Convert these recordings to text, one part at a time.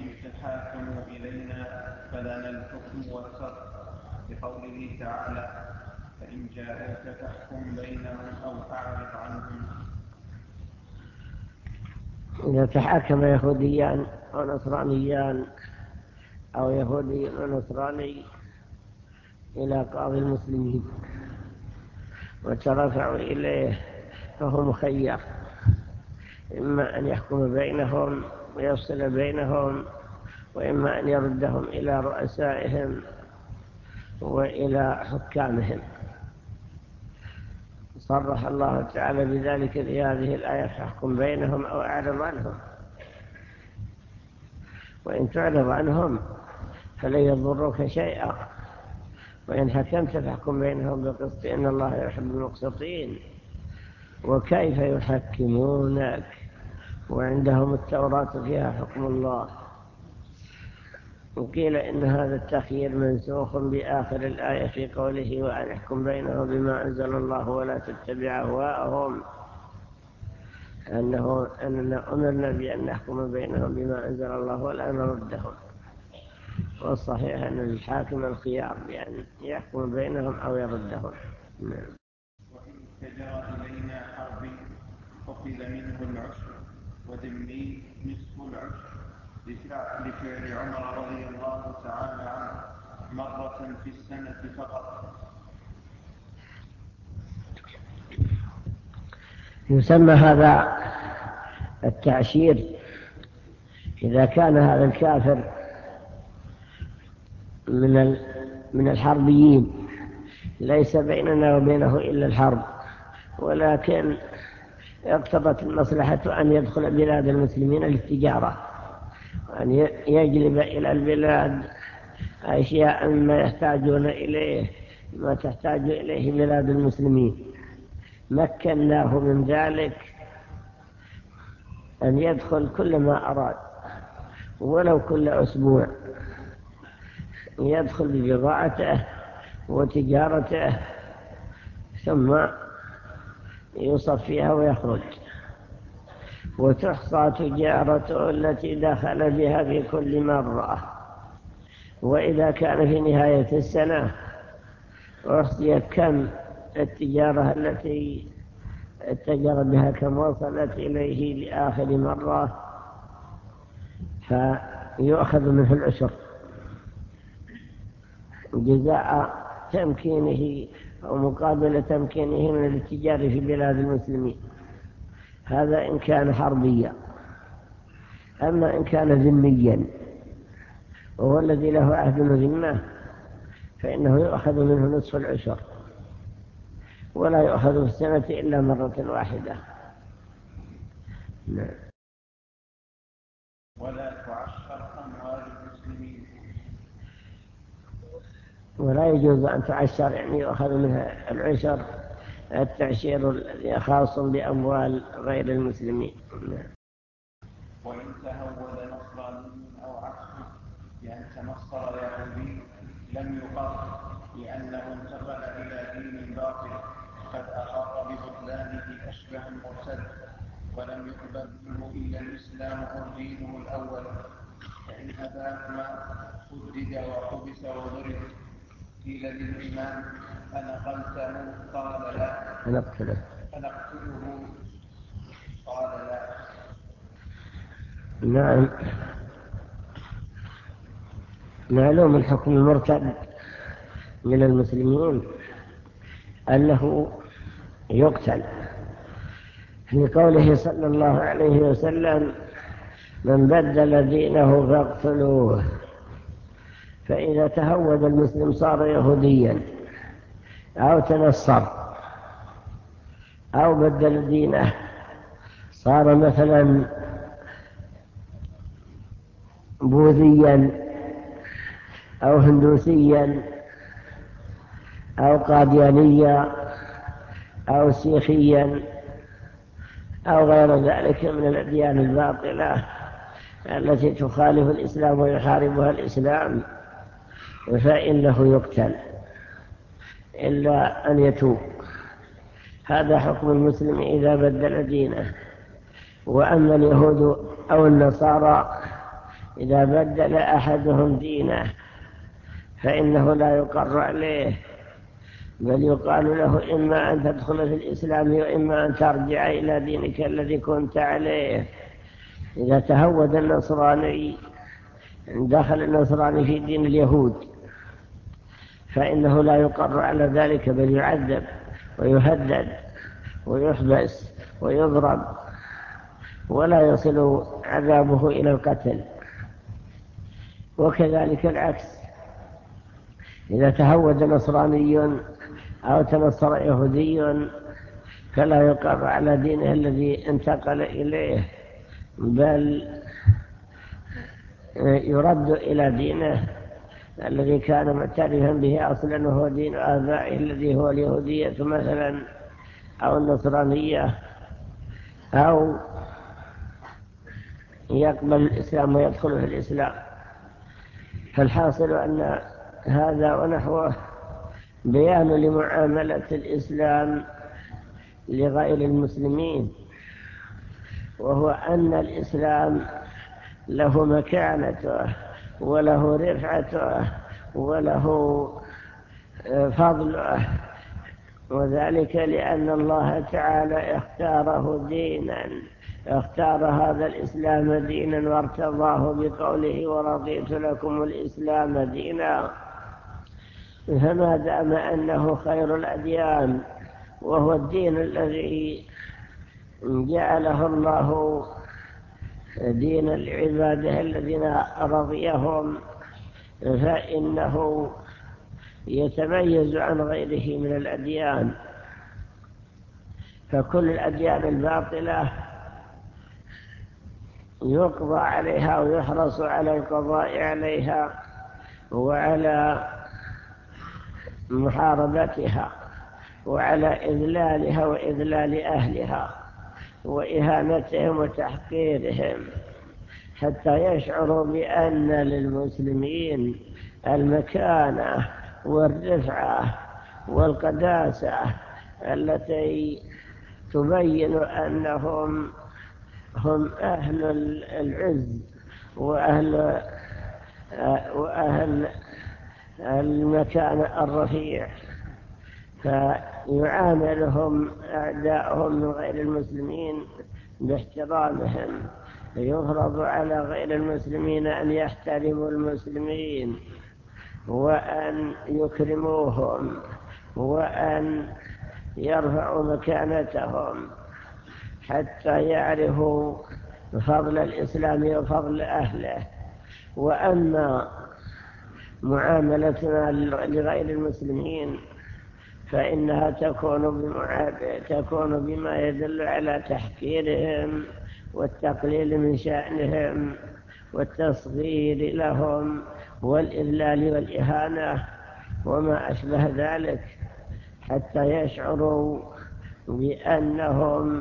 وإن تحاكموا إلينا فلنا الحكم والصرف، بقوله تعالى: فإن جاءوك فاحكم بينهم أو أعرض عنهم. إذا تحاكم يهوديان ونصرانيان أو يهودي ونصراني إلى قاضي المسلمين وترفعوا إليه فهو مخير، إما أن يحكم بينهم ويفصل بينهم، وإما أن يردهم إلى رؤسائهم وإلى حكامهم. صرح الله تعالى بذلك في هذه الآية: فاحكم بينهم أو أعرض عنهم. وإن تعرض عنهم فلن يضروك شيئا، وإن حكمت فاحكم بينهم بالقسط إن الله يحب المقسطين. وكيف يحكمونك وعندهم التوراة فيها حكم الله؟ وقيل إن هذا التخيير منسوخ بآخر الآية في قوله: وأن احكم بينهم بما أنزل الله ولا تتبع أهواءهم، أننا أمرنا بأن نحكم بينهم بما أنزل الله ولا نردهم. والصحيح أن الحاكم الخيار بأن يحكم بينهم أو يردهم. وإن اتجر إلينا حربي أخذ منه العشر وذمي نصف العشر، لفعل عمر رضي الله تعالى عنه مرة في السنة فقط. يسمى هذا التعشير إذا كان هذا الكافر من الحربيين، ليس بيننا وبينه إلا الحرب، ولكن اقتضت المصلحة أن يدخل بلاد المسلمين للتجارة، وأن يجلب إلى البلاد أشياء ما يحتاجون إليه، ما تحتاج إليه بلاد المسلمين. مكناه من ذلك أن يدخل كل ما أراد، ولو كل أسبوع يدخل ببضاعته وتجارته، ثم يصفيها ويخرج، وتحصى تجارته التي دخل بها في كل مرة. وإذا كان في نهاية السنة أحصي كم التجارة التي اتجر بها، كم وصلت إليه لآخر مرة، فيؤخذ منه العشر جزاء تمكينه أو مقابل تمكينه من الاتجار في بلاد المسلمين. هذا إن كان حربيا. أما إن كان ذميا وهو الذي له عهد الذمة فإنه يؤخذ منه نصف العشر، ولا يؤخذ في السنة إلا مرة واحدة. نعم. ولا تعشر أموال المسلمين. ولا يجوز أن تعشر، يعني يؤخذ منها العشر، التعشير الذي خاص بأموال غير المسلمين. وإن تهود نصراني أو عكسه بأن تنصر يهودي لم يقر، لأنه انتقل إلى دين باطل قد أقر ببطلانه أشبه المرتد، ولم يقبل منه إلا الإسلام أو دينه الأول. فإن أباهما سدد وحبس وضرب. قيل للإمام: أنقلته؟ قال لا. نقتله؟ قال لا. نعم. معلوم الحكم المرتد من المسلمين أنه يقتل، في قوله صلى الله عليه وسلم: من بدل دينه فاقتلوه. فإذا تهود المسلم صار يهوديا أو تنصر أو بدل دينه، صار مثلا بوذيا أو هندوسيا أو قاديانيا أو سيخيا أو غير ذلك من الأديان الباطلة التي تخالف الإسلام ويحاربها الإسلام، فإنه يقتل إلا أن يتوب. هذا حكم المسلم إذا بدل دينه. وأما اليهود أو النصارى إذا بدل أحدهم دينه فإنه لا يقر عليه، بل يقال له إما أن تدخل في الإسلام وإما أن ترجع إلى دينك الذي كنت عليه. إذا تهود النصراني دخل النصراني في دين اليهود فإنه لا يقر على ذلك، بل يعذب ويهدد ويحبس ويضرب، ولا يصل عذابه إلى القتل. وكذلك العكس، إذا تهود نصراني أو تنصر يهودي فلا يقر على دينه الذي انتقل إليه، بل يرد إلى دينه الذي كان معترفا به أصلا، وهو دين آبائه الذي هو اليهودية مثلا أو النصرانية، أو يقبل الإسلام ويدخل في الإسلام. فالحاصل أن هذا ونحوه بيان لمعاملة الإسلام لغير المسلمين، وهو أن الإسلام له مكانته وله رفعته وله فضله، وذلك لأن الله تعالى اختاره دينا، اختار هذا الإسلام دينا وارتضاه بقوله ورضيت لكم الإسلام دينا. فما دام أنه خير الأديان وهو الدين الذي جعله الله دين لعباده الذين رضيهم، فإنه يتميز عن غيره من الأديان. فكل الأديان الباطلة يقضى عليها ويحرص على القضاء عليها وعلى محاربتها وعلى إذلالها وإذلال أهلها وإهانتهم وتحقيرهم، حتى يشعروا بأن للمسلمين المكانة والرفعة والقداسة التي تبين أنهم هم أهل العز وأهل المكان الرفيع. فيعاملهم أعداءهم من غير المسلمين باحترامهم، يفرض على غير المسلمين أن يحترموا المسلمين وأن يكرموهم وأن يرفعوا مكانتهم، حتى يعرفوا فضل الإسلام وفضل أهله. وأما معاملتنا لغير المسلمين فإنها تكون بما يدل على تحقيرهم والتقليل من شأنهم والتصغير لهم والإذلال والإهانة وما أشبه ذلك، حتى يشعروا بأنهم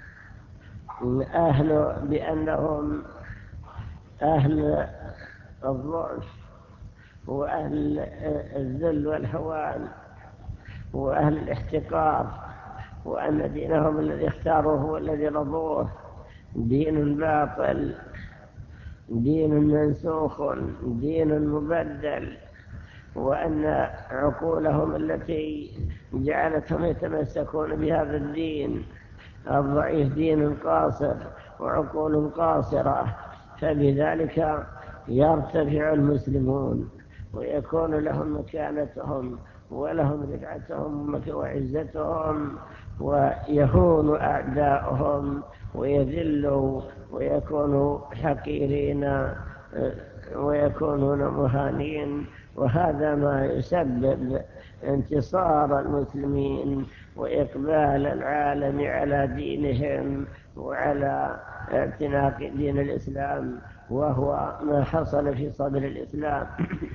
أهل الضعف وأهل الذل والهوان وأهل الاحتقار، وأن دينهم الذي اختاروه والذي رضوه دين باطل، دين منسوخ، دين مبدل، وأن عقولهم التي جعلتهم يتمسكون بهذا الدين الضعيف دين قاصر وعقول قاصرة. فبذلك يرتفع المسلمون ويكون لهم مكانتهم ولهم رفعتهم وعزتهم، ويهون أعداؤهم ويذلوا ويكونوا حقيرين ويكونون مهانين. وهذا ما يسبب انتصار المسلمين وإقبال العالم على دينهم وعلى اعتناق دين الإسلام، وهو ما حصل في صدر الإسلام.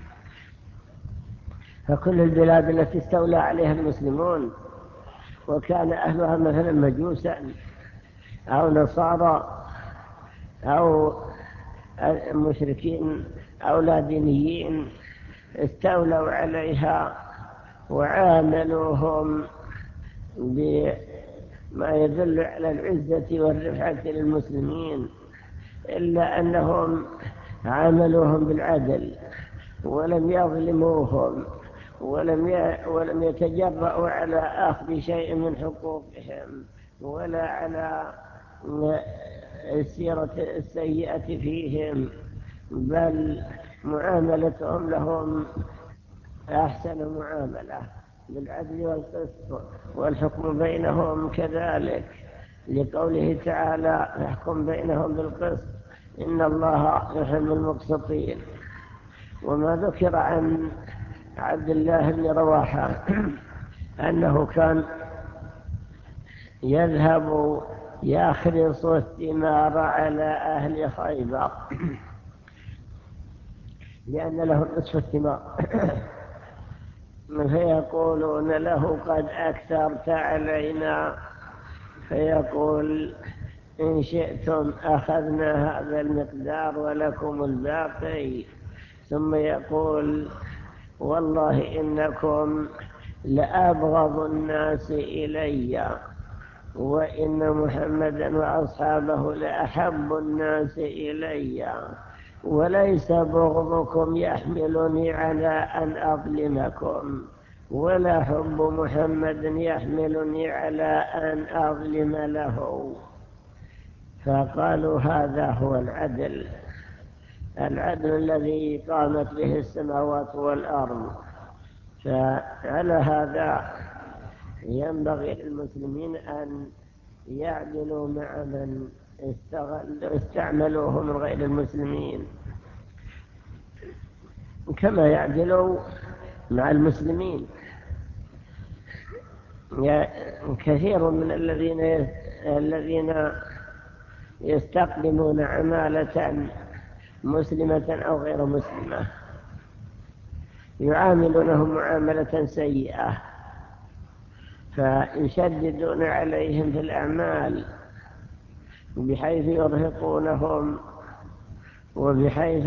فكل البلاد التي استولى عليها المسلمون وكان أهلها مثلا مجوسا أو نصارى أو مشركين أو لا دينيين، استولوا عليها وعاملوهم بما يدل على العزة والرفعة للمسلمين، إلا أنهم عاملوهم بالعدل ولم يظلموهم ولم يتجرؤوا على أخذ شيء من حقوقهم ولا على السيرة السيئة فيهم، بل معاملتهم لهم أحسن معاملة بالعدل والقسط، والحكم بينهم كذلك، لقوله تعالى: احكم بينهم بالقسط إن الله يحب المقسطين. وما ذكر عن عبد الله بن رواحة أنه كان يذهب يخرص الثمار على أهل خيبر لأن له نصف الثمار فيقولون له: قد أكثرت علينا، فيقول: إن شئتم أخذنا هذا المقدار ولكم الباقي. ثم يقول: والله إنكم لأبغض الناس إلي، وإن محمدا وأصحابه لأحب الناس إلي، وليس بغضكم يحملني على أن أظلمكم، ولا حب محمد يحملني على أن أظلم له. فقالوا: هذا هو العدل الذي قامت به السماوات والأرض. فعلى هذا ينبغي للمسلمين أن يعدلوا مع من استعملوه من غير المسلمين، كما يعدلوا مع المسلمين. كثير من الذين يستقدمون عمالة مسلمة أو غير مسلمة يعاملونهم معاملة سيئة، فيشددون عليهم في الأعمال بحيث يرهقونهم وبحيث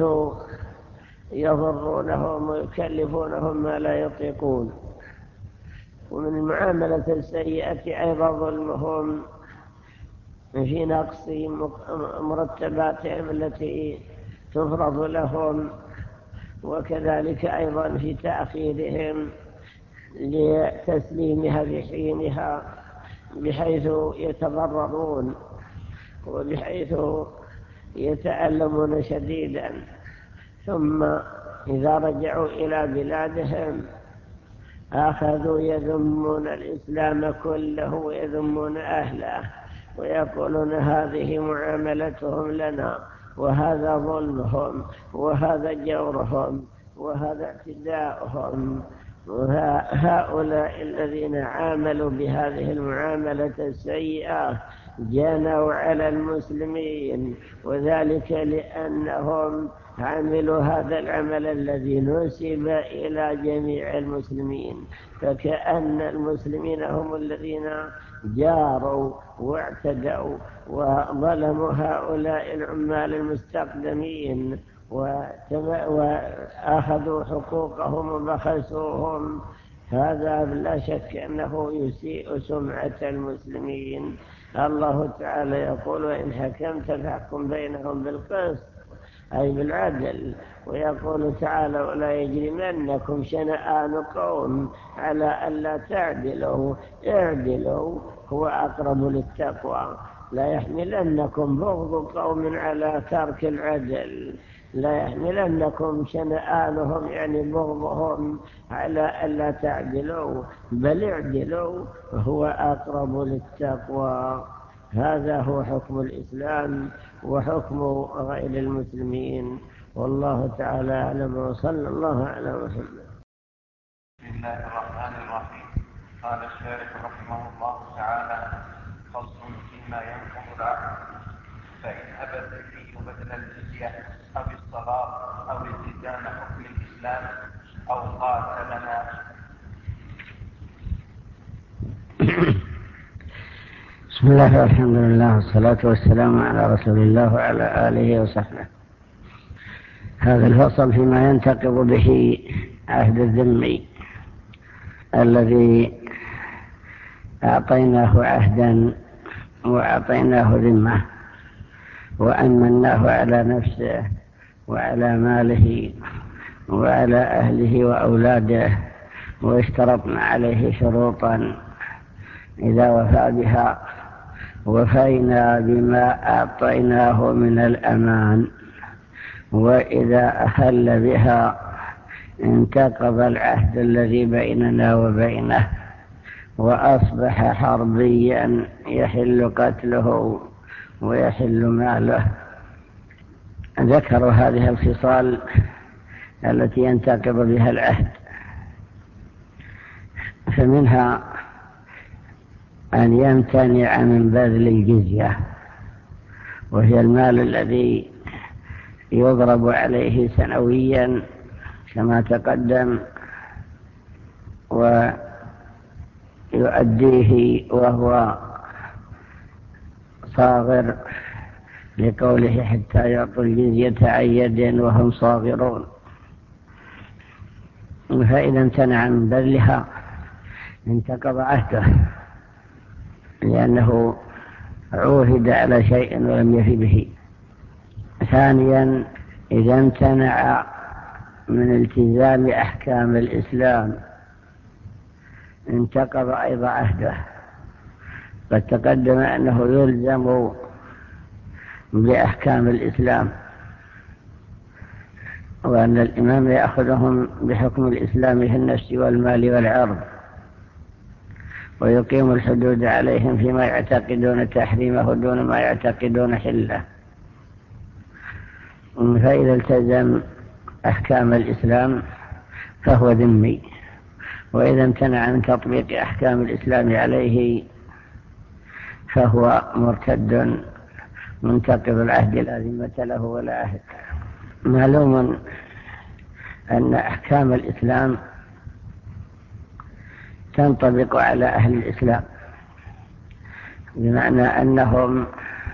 يضرونهم ويكلفونهم ما لا يطيقون. ومن المعاملة السيئة أيضا ظلمهم في نقص مرتباتهم التي تفرض لهم، وكذلك أيضا في تأخيرهم لتسليمها بحينها بحيث يتضررون وبحيث يتألمون شديدا. ثم إذا رجعوا إلى بلادهم أخذوا يذمون الإسلام كله ويذمون أهله ويقولون: هذه معاملتهم لنا، وهذا ظلمهم، وهذا جورهم، وهذا اعتداؤهم. وهؤلاء الذين عاملوا بهذه المعاملة السيئة جنوا على المسلمين، وذلك لأنهم عملوا هذا العمل الذي نسب إلى جميع المسلمين، فكأن المسلمين هم الذين جاروا واعتدوا وظلموا هؤلاء العمال المستقدمين وأخذوا حقوقهم وبخسوهم. هذا لا شك أنه يسيء سمعة المسلمين. الله تعالى يقول: وإن حكمت فاحكم بينهم بالقسط، أي بالعدل. ويقول تعالى: ولا يجرمنكم شنآن قوم على ألا تعدلوا، اعدلوا هو أقرب للتقوى. لا يحملنكم بغض قوم على ترك العدل، لا يحملنكم شنآنهم يعني بغضهم على ألا تعدلوا، بل اعدلوا هو أقرب للتقوى. هذا هو حكم الإسلام وحكم غير المسلمين، والله تعالى أعلم، وصلى الله على محمد. بسم الله الرحمن الرحيم. قال الشارح رحمه الله تعالى: فصل فيما ينقض العقد. فإن أبى الذمي بدل الجزية أو الصلاة أو التزام حكم الإسلام أو قاتلنا. بسم الله والحمد لله والصلاة والسلام على رسول الله وعلى آله وصحبه. هذا الفصل فيما ينتقض به عهد الذمي الذي أعطيناه عهدا وأعطيناه ذمة وأمناه على نفسه وعلى ماله وعلى أهله وأولاده، واشترطنا عليه شروطا إذا وفى بها وفينا بما أعطيناه من الأمان، وإذا أخل بها انتقض العهد الذي بيننا وبينه وأصبح حربيا يحل قتله ويحل ماله. ذكروا هذه الخصال التي ينتقض بها العهد، فمنها أن يمتنع من بذل الجزية، وهي المال الذي يضرب عليه سنويا كما تقدم ويؤديه وهو صاغر، لقوله حتى يعطوا الجزية عن يد وهم صاغرون. فإذا امتنع من بذلها انتقض عهده، لأنه عوهد على شيء ولم يف به. ثانيا، إذا امتنع من التزام أحكام الإسلام انتقض أيضا عهده. قد تقدم أنه يلزم بأحكام الإسلام، وأن الإمام يأخذهم بحكم الإسلام في النفس والمال والعرض، ويقيم الحدود عليهم فيما يعتقدون تحريمه دون ما يعتقدون حله. فإذا التزم أحكام الإسلام فهو ذمي، وإذا امتنع من تطبيق أحكام الإسلام عليه فهو مرتد منتقض العهد لا ذمة له ولا عهد. معلوم أن أحكام الإسلام تنطبق على أهل الإسلام، بمعنى أنهم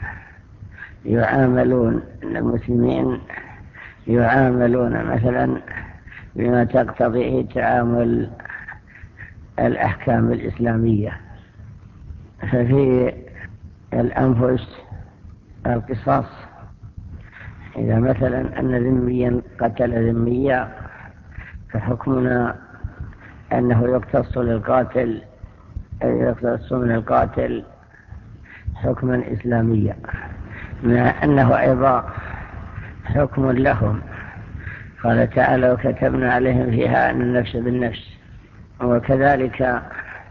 يعاملون، المسلمين يعاملون مثلا بما تقتضيه تعامل الأحكام الإسلامية. ففي الأنفس القصاص، إذا مثلا أن ذميا قتل ذميا فحكمنا أنه يقتص للقاتل، يقتص من القاتل حكما إسلاميا، مع أنه أيضا حكم لهم. قال تعالى: وكتبنا عليهم فيها أن النفس بالنفس. وكذلك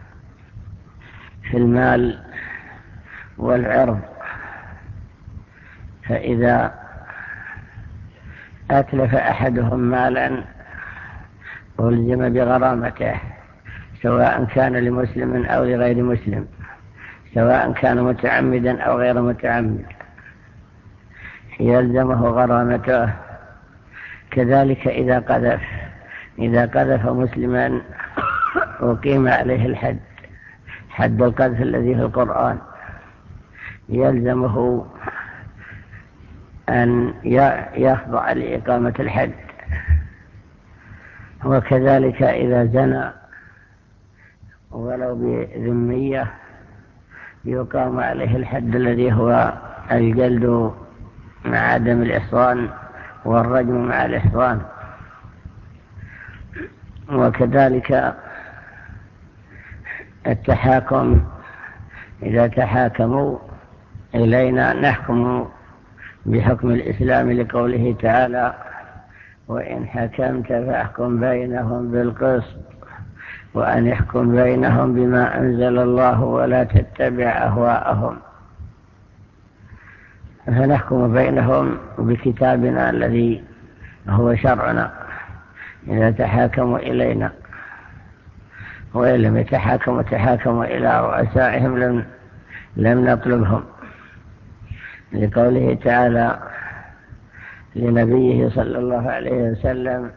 في المال والعرض، فإذا أتلف أحدهم مالا ألزم بغرامته، سواء كان لمسلم أو لغير مسلم، سواء كان متعمدا أو غير متعمد، يلزمه غرامته. كذلك إذا قذف مسلما أقيم عليه الحد، حد القذف الذي في القرآن، يلزمه أن يخضع لإقامة الحد. وكذلك إذا زنى ولو بذمية يقام عليه الحد الذي هو الجلد مع عدم الإحصان والرجم مع الإحصان. وكذلك التحاكم، إذا تحاكموا إلينا نحكم بحكم الإسلام، لقوله تعالى: وإن حكمت فاحكم بينهم بالقسط وأن يحكم بينهم بما أنزل الله ولا تتبع أهواءهم. فنحكم بينهم بكتابنا الذي هو شرعنا إذا تحاكموا إلينا، وإن لم يتحاكموا إلى رؤسائهم لم نطلبهم، لقوله تعالى لنبيه صلى الله عليه وسلم: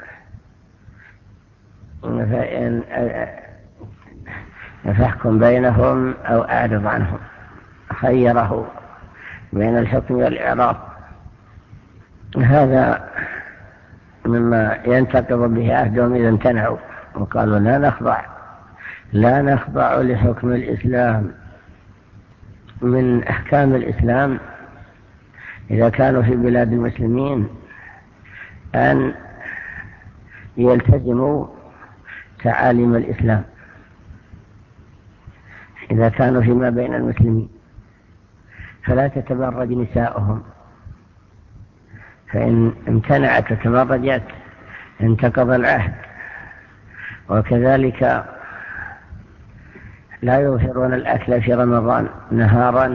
فاحكم بينهم أو أعرض عنهم. خيره بين الحكم والإعراض. هذا مما ينتقض به عهدهم إذا امتنعوا وقالوا لا نخضع لحكم الإسلام. من أحكام الإسلام إذا كانوا في بلاد المسلمين أن يلتزموا تعاليم الإسلام إذا كانوا فيما بين المسلمين، فلا تتبرج نساؤهم، فإن امتنعت وتبرجت انتقض العهد. وكذلك لا يظهرون الأكل في رمضان نهارا،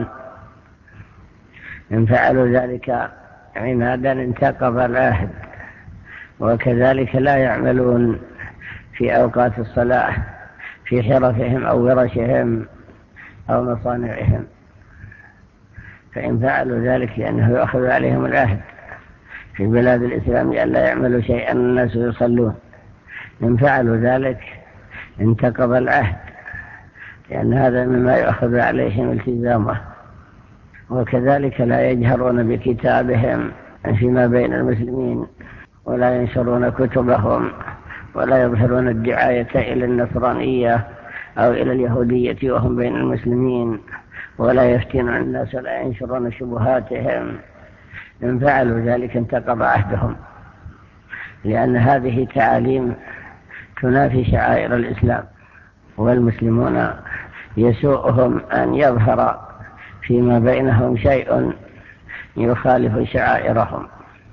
إن فعلوا ذلك عنادا انتقض العهد. وكذلك لا يعملون في أوقات الصلاة في حرفهم أو ورشهم أو مصانعهم، فإن فعلوا ذلك لأنه يؤخذ عليهم العهد في بلاد الإسلام أن لا يعملوا شيئا الناس يصلون، إن فعلوا ذلك انتقض العهد، لأن هذا مما يؤخذ عليهم التزامه. وكذلك لا يجهرون بكتابهم فيما بين المسلمين، ولا ينشرون كتبهم، ولا يظهرون الدعاية إلى النصرانية أو إلى اليهودية وهم بين المسلمين، ولا يفتنون الناس ولا ينشرون شبهاتهم. إن فعلوا ذلك انتقض عهدهم، لأن هذه تعاليم تنافي شعائر الإسلام، والمسلمون يسوءهم أن يظهر فيما بينهم شيء يخالف شعائرهم.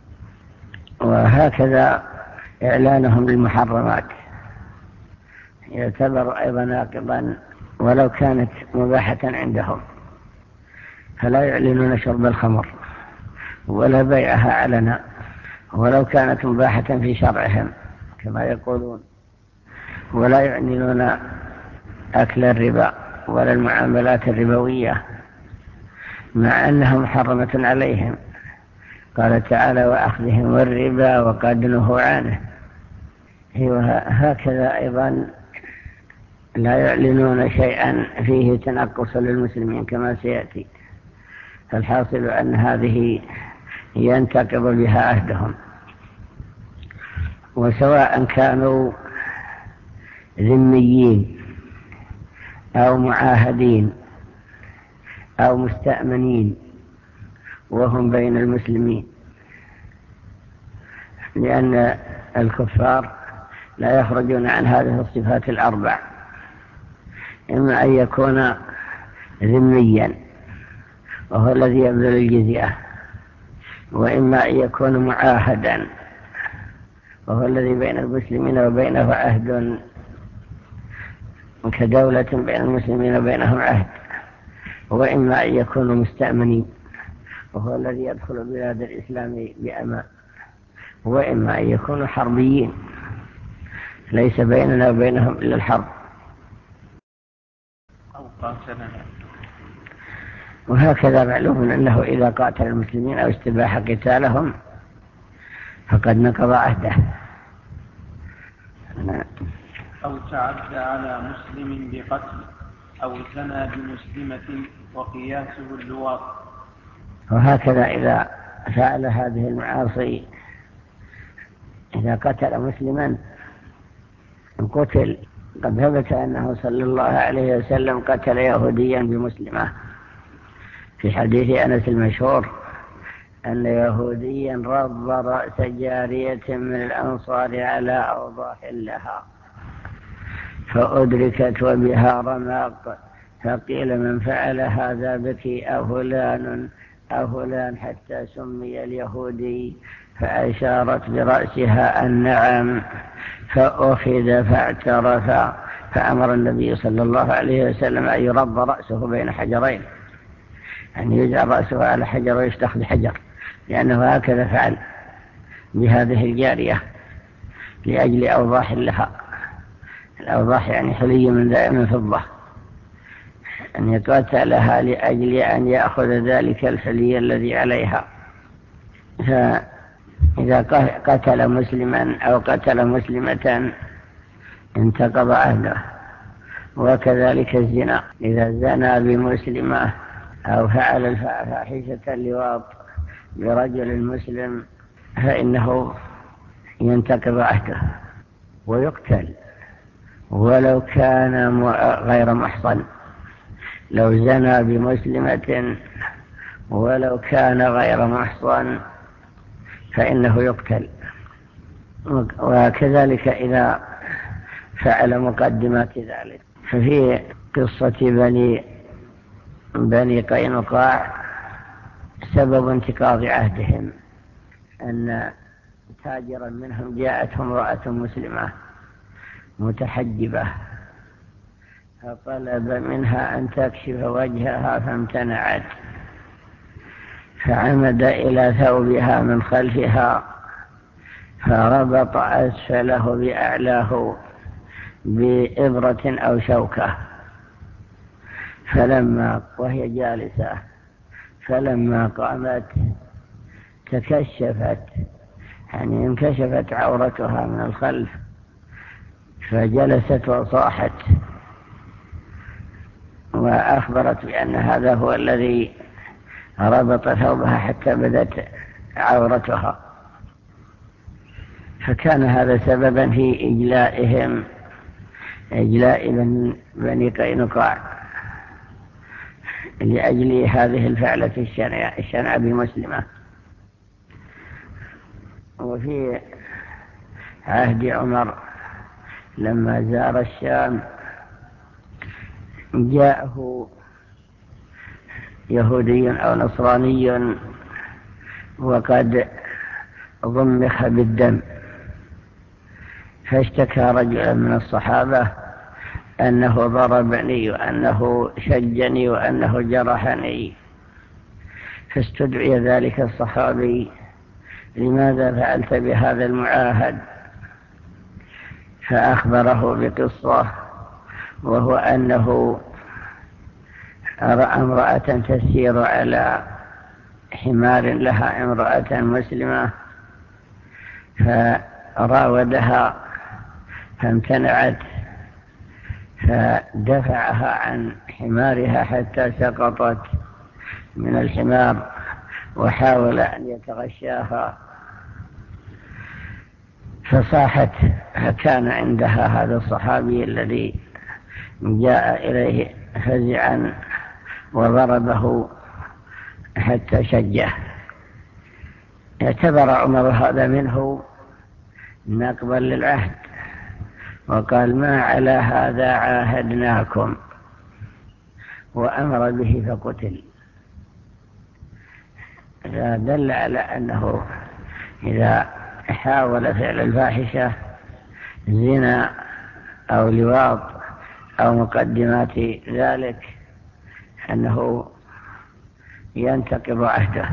وهكذا إعلانهم للمحرمات يعتبر أيضا ناقضا ولو كانت مباحة عندهم، فلا يعلنون شرب الخمر ولا بيعها علنا ولو كانت مباحة في شرعهم كما يقولون، ولا يعلنون أكل الربا ولا المعاملات الربوية مع أنها محرمة عليهم. قال تعالى: وأخذهم الربا وقد نهوا عنه. هكذا أيضا لا يعلنون شيئا فيه تنقص للمسلمين كما سيأتي. فالحاصل أن هذه ينتقض بها عهدهم، وسواء كانوا ذميين أو معاهدين أو مستأمنين وهم بين المسلمين، لأن الكفار لا يخرجون عن هذه الصفات الأربع: إما أن يكون ذميا وهو الذي يبذل الجزية، وإما أن يكون معاهدا وهو الذي بين المسلمين وبينه عهد كدولة بين المسلمين وبينهم عهد، وإما أن يكون مستأمنين وهو الذي يدخل بلاد الإسلام بأمان، وإما أن يكونوا حربيين ليس بيننا وبينهم إلا الحرب. وهكذا معلوم أنه إذا قاتل المسلمين أو استباح قتالهم فقد نقض عهده. أو تعدى على مسلم بقتل أو زنى بمسلمة وقياسه اللواط. وهكذا إذا فعل هذه المعاصي، إذا قتل مسلما قتل. قد ثبت أنه صلى الله عليه وسلم قتل يهوديا بمسلمة في حديث أنس المشهور أن يهوديا رض رأس جارية من الأنصار على أوضاح لها فأدركت وبها رماق، فقيل: من فعل هذا بك أفلان حتى سمي اليهودي، فأشارت برأسها النعم، فأخذ فاعترف، فأمر النبي صلى الله عليه وسلم أن يرض رأسه بين حجرين، أن يجعل رأسه على حجر ويشتخ بحجر، لأنه هكذا فعل بهذه الجارية لأجل أوضاح لها. الأوضاح يعني حلي من فضة، أن يقاتلها لأجل أن يأخذ ذلك الحلي الذي عليها. فإذا قتل مسلما أو قتل مسلمة انتقض عهده. وكذلك الزنا، إذا زنى بمسلمة أو فعل الفاحشة اللواط برجل مسلم فإنه ينتقض عهده ويقتل ولو كان غير محصن. لو زنى بمسلمة ولو كان غير محصن فإنه يقتل، وكذلك إذا فعل مقدمات ذلك. ففي قصة بني قينقاع سبب انتقاض عهدهم أن تاجرا منهم جاءته امرأة مسلمة متحجبة فطلب منها أن تكشف وجهها فامتنعت، فعمد إلى ثوبها من خلفها فربط أسفله بأعلاه بإبرة أو شوكة، وهي جالسة فلما قامت تكشفت، يعني انكشفت عورتها من الخلف، فجلست وصاحت وأخبرت بأن هذا هو الذي ربط ثوبها حتى بدت عورتها. فكان هذا سببا في إجلاء بني قينقاع لأجل هذه الفعلة الشنعة بمسلمة. وفي عهد عمر لما زار الشام جاءه يهودي أو نصراني وقد ضمخ بالدم، فاشتكى رجلا من الصحابة أنه ضربني وأنه شجني وأنه جرحني، فاستدعي ذلك الصحابي: لماذا فعلت بهذا المعاهد؟ فأخبره بقصة، وهو أنه رأى امرأة تسير على حمار لها امرأة مسلمة فراودها فامتنعت، فدفعها عن حمارها حتى سقطت من الحمار وحاول أن يتغشاها فصاحت، فكان عندها هذا الصحابي الذي جاء إليه فزعا وضربه حتى شجه. اعتبر عمر هذا منه نقضا للعهد وقال: ما على هذا عاهدناكم، وأمر به فقتل. دل على أنه إذا حاول فعل الفاحشة زنا أو لواط أو مقدمات ذلك أنه ينتقض عهده.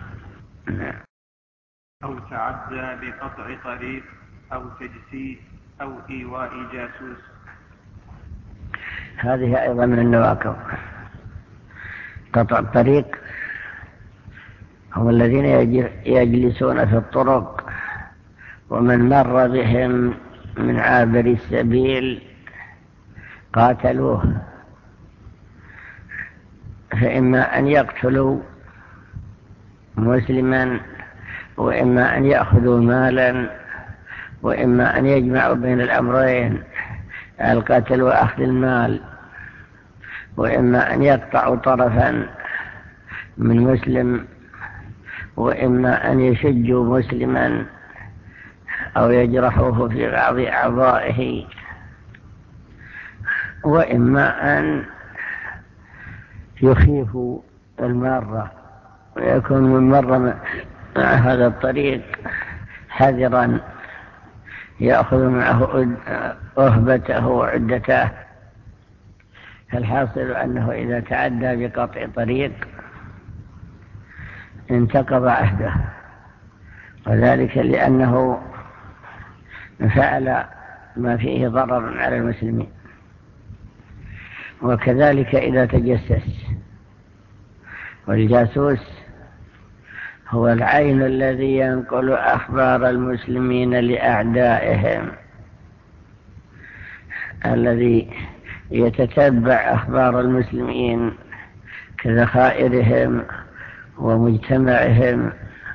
أو تعدى بقطع طريق أو تجسيس أو إيواء جاسوس. هذه أيضا من النواقض. قطع الطريق هم الذين يجلسون في الطرق ومن مر بهم من عابر السبيل قاتلوه، فإما أن يقتلوا مسلما وإما أن يأخذوا مالا وإما أن يجمعوا بين الأمرين، القتل وأخذ المال، وإما أن يقطعوا طرفا من مسلم وإما أن يشجوا مسلما أو يجرحوه في بعض أعضائه، وإما أن يخيفوا المارة ويكون من مر مع هذا الطريق حذرا يأخذ معه أهبته وعدته. فالحاصل أنه إذا تعدى بقطع طريق انتقض عهده، وذلك لأنه فعل ما فيه ضرر على المسلمين. وكذلك إذا تجسس، والجاسوس هو العين الذي ينقل أخبار المسلمين لأعدائهم، الذي يتتبع أخبار المسلمين كذخائرهم ومجتمعهم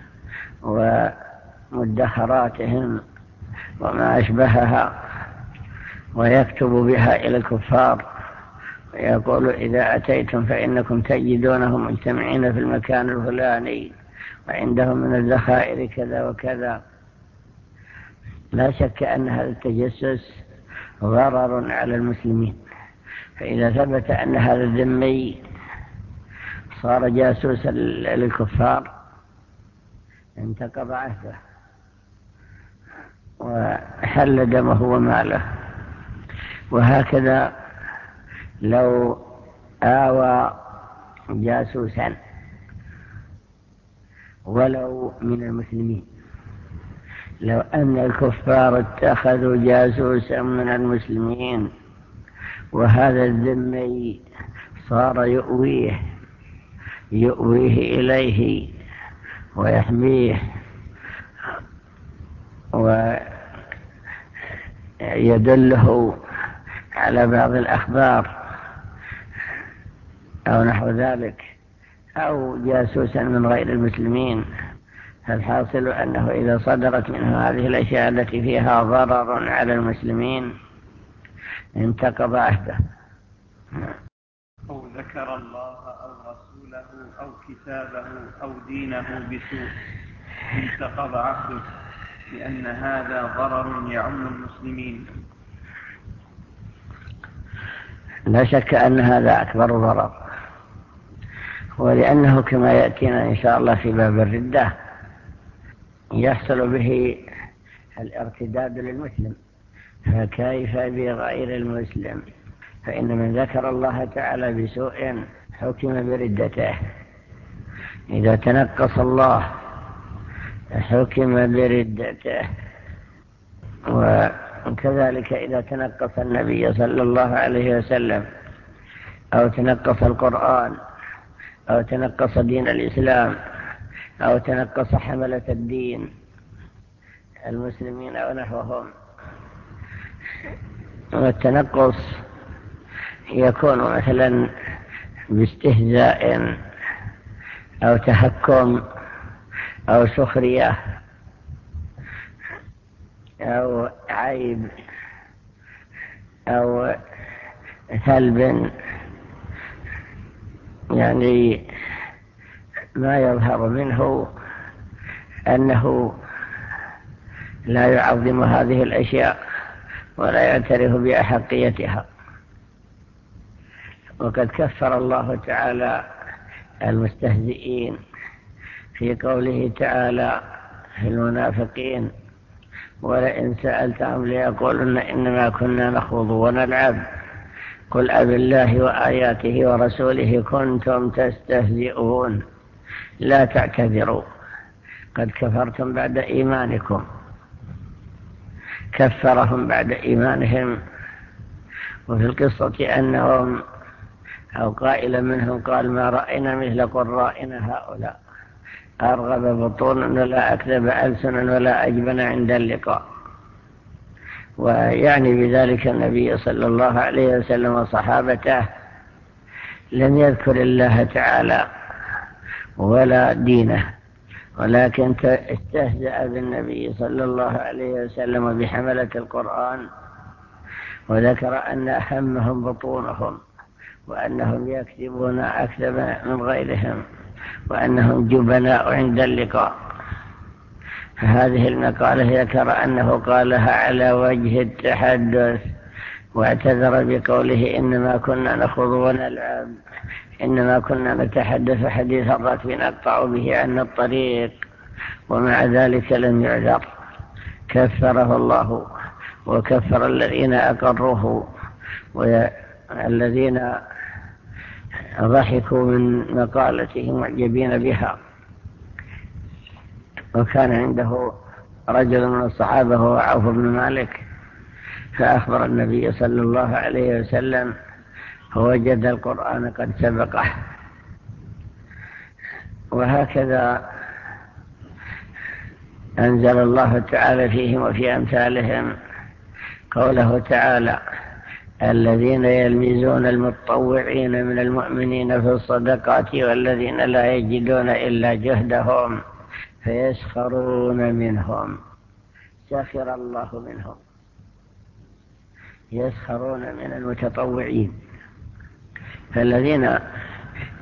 ومدخراتهم وما أشبهها، ويكتب بها إلى الكفار ويقول: إذا أتيتم فإنكم تجدونهم مجتمعين في المكان الفلاني وعندهم من الذخائر كذا وكذا. لا شك أن هذا التجسس ضرر على المسلمين، فإذا ثبت أن هذا الذمي صار جاسوسا للكفار انتقض عهده وحل دمه وماله. وهكذا لو آوى جاسوسا ولو من المسلمين، لو أن الكفار اتخذوا جاسوسا من المسلمين وهذا الذمي صار يؤويه إليه ويحميه ويدله على بعض الأخبار أو نحو ذلك، أو جاسوسا من غير المسلمين، فالحاصل أنه إذا صدرت منه هذه الأشياء التي فيها ضرر على المسلمين انتقض عهده. أو ذكر الله أو رسوله أو كتابه أو دينه بسوء انتقض عهده، لأن هذا ضرر يعم المسلمين. لا شك أن هذا أكبر ضرر، ولأنه كما يأتينا إن شاء الله في باب الردة يحصل به الارتداد للمسلم، فكيف بغير المسلم؟ فإن من ذكر الله تعالى بسوء حكم بردته، إذا تنقص الله حكم بردته، وكذلك إذا تنقص النبي صلى الله عليه وسلم أو تنقص القرآن أو تنقص دين الإسلام أو تنقص حملة الدين المسلمين أو نحوهم. والتنقص يكون مثلا باستهزاء أو تهكم أو سخرية أو عيب أو ثلب، يعني ما يظهر منه أنه لا يعظم هذه الأشياء ولا يعترف بأحقيتها. وقد كفر الله تعالى المستهزئين في قوله تعالى في المنافقين: ولئن سألتهم ليقولن إنما كنا نخوض ونلعب قل أبالله وآياته ورسوله كنتم تستهزئون لا تعتذروا قد كفرتم بعد إيمانكم. كفرهم بعد إيمانهم. وفي القصة أنهم أو قائل منهم قال: ما رأينا مثل قرائنا هؤلاء أرغب بطونا ولا أكذب ألسنا ولا أجبن عند اللقاء. ويعني بذلك النبي صلى الله عليه وسلم وصحابته لم يذكر الله تعالى ولا دينه، ولكن استهزأ بالنبي صلى الله عليه وسلم بحملة القرآن، وذكر أن أهمهم بطونهم وأنهم يكذبون أكذب من غيرهم وأنهم جبناء عند اللقاء. فهذه المقالة ذكر أنه قالها على وجه التحدث، واعتذر بقوله: إنما كنا نخوض ونلعب، إنما كنا نتحدث حديث الركب نقطع به عن الطريق، ومع ذلك لم يعذر. كفره الله وكفر الذين أقروه والذين ضحكوا من مقالته معجبين بها. وكان عنده رجل من الصحابة هو عوف بن مالك، فأخبر النبي صلى الله عليه وسلم فوجد القرآن قد سبقه. وهكذا أنزل الله تعالى فيهم وفي أمثالهم قوله تعالى: الذين يلمزون المتطوعين من المؤمنين في الصدقات والذين لا يجدون إلا جهدهم فيسخرون منهم. سخر الله منهم، يسخرون من المتطوعين. فالذين